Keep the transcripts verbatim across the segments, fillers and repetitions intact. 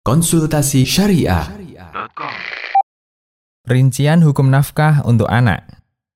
Konsultasi Syariah. Rincian hukum nafkah untuk anak.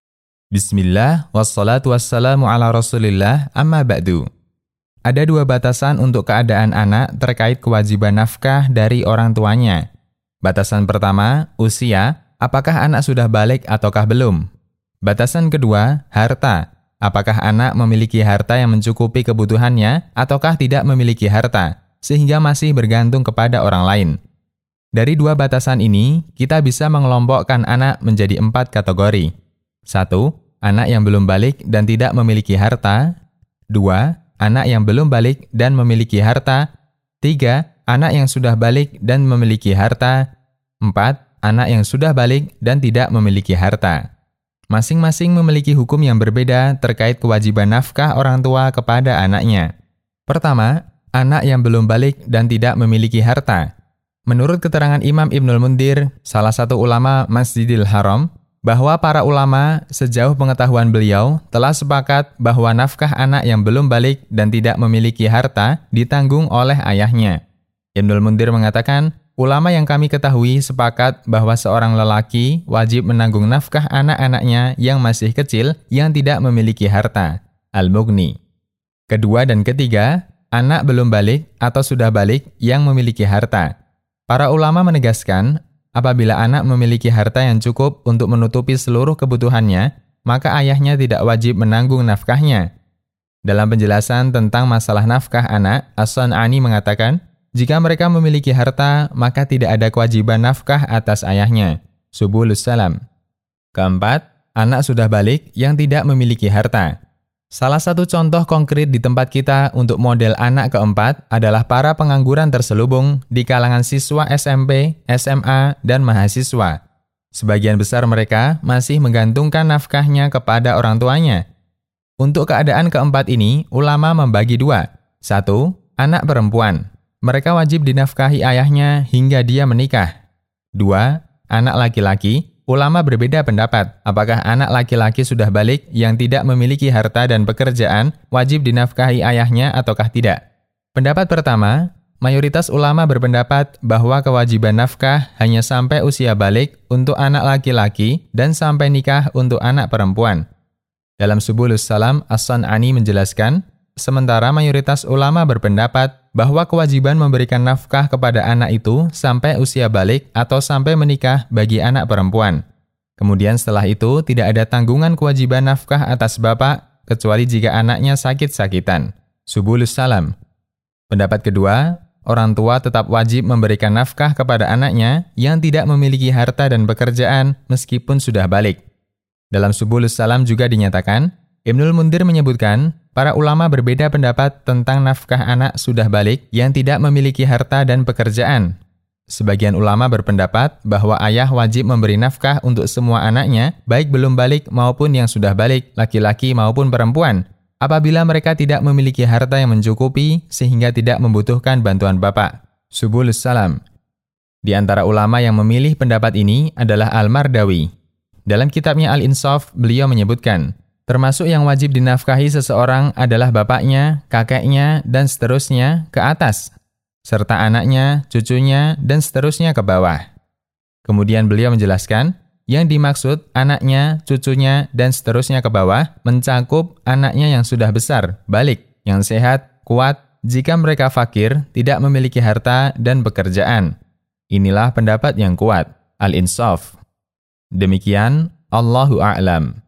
Bismillah, wassalatu wassalamu ala rasulillah, amma ba'du. Ada dua batasan untuk keadaan anak terkait kewajiban nafkah dari orang tuanya. Batasan pertama, usia, apakah anak sudah balik ataukah belum? Batasan kedua, harta, apakah anak memiliki harta yang mencukupi kebutuhannya ataukah tidak memiliki harta, sehingga masih bergantung kepada orang lain. Dari dua batasan ini, kita bisa mengelompokkan anak menjadi empat kategori. Satu, anak yang belum balik dan tidak memiliki harta. Dua, anak yang belum balik dan memiliki harta. Tiga, anak yang sudah balik dan memiliki harta. Empat, anak yang sudah balik dan tidak memiliki harta. Masing-masing memiliki hukum yang berbeda terkait kewajiban nafkah orang tua kepada anaknya. Pertama, anak yang belum balik dan tidak memiliki harta. Menurut keterangan Imam Ibnul Mundhir, salah satu ulama Masjidil Haram, bahwa para ulama sejauh pengetahuan beliau telah sepakat bahwa nafkah anak yang belum balik dan tidak memiliki harta ditanggung oleh ayahnya. Ibnul Mundhir mengatakan, ulama yang kami ketahui sepakat bahwa seorang lelaki wajib menanggung nafkah anak-anaknya yang masih kecil yang tidak memiliki harta. Al-Mughni. Kedua dan ketiga, anak belum balik atau sudah balik yang memiliki harta. Para ulama menegaskan, apabila anak memiliki harta yang cukup untuk menutupi seluruh kebutuhannya, maka ayahnya tidak wajib menanggung nafkahnya. Dalam penjelasan tentang masalah nafkah anak, As-San'ani mengatakan, jika mereka memiliki harta, maka tidak ada kewajiban nafkah atas ayahnya. Subulus Salam. Keempat, anak sudah balik yang tidak memiliki harta. Salah satu contoh konkret di tempat kita untuk model anak keempat adalah para pengangguran terselubung di kalangan siswa S M P, S M A, dan mahasiswa. Sebagian besar mereka masih menggantungkan nafkahnya kepada orang tuanya. Untuk keadaan keempat ini, ulama membagi dua. Satu, anak perempuan. Mereka wajib dinafkahi ayahnya hingga dia menikah. Dua, anak laki-laki. Ulama berbeda pendapat, apakah anak laki-laki sudah balik yang tidak memiliki harta dan pekerjaan wajib dinafkahi ayahnya ataukah tidak. Pendapat pertama, mayoritas ulama berpendapat bahwa kewajiban nafkah hanya sampai usia balik untuk anak laki-laki dan sampai nikah untuk anak perempuan. Dalam Subulus Salam, As-San'ani menjelaskan, sementara mayoritas ulama berpendapat bahwa kewajiban memberikan nafkah kepada anak itu sampai usia balik atau sampai menikah bagi anak perempuan. Kemudian setelah itu tidak ada tanggungan kewajiban nafkah atas bapak kecuali jika anaknya sakit-sakitan. Subulus Salam. Pendapat kedua, orang tua tetap wajib memberikan nafkah kepada anaknya yang tidak memiliki harta dan pekerjaan meskipun sudah balik. Dalam Subulus Salam juga dinyatakan, Ibnul Mundhir menyebutkan, para ulama berbeda pendapat tentang nafkah anak sudah balik yang tidak memiliki harta dan pekerjaan. Sebagian ulama berpendapat bahwa ayah wajib memberi nafkah untuk semua anaknya, baik belum balik maupun yang sudah balik, laki-laki maupun perempuan, apabila mereka tidak memiliki harta yang mencukupi sehingga tidak membutuhkan bantuan bapak. Subulus Salam. Di antara ulama yang memilih pendapat ini adalah Al-Mardawi. Dalam kitabnya Al-Insaf, beliau menyebutkan, termasuk yang wajib dinafkahi seseorang adalah bapaknya, kakeknya, dan seterusnya ke atas, serta anaknya, cucunya, dan seterusnya ke bawah. Kemudian beliau menjelaskan, yang dimaksud anaknya, cucunya, dan seterusnya ke bawah mencakup anaknya yang sudah besar, balik, yang sehat, kuat, jika mereka fakir, tidak memiliki harta dan pekerjaan. Inilah pendapat yang kuat. Al-Insaf. Demikian, Allahu a'lam.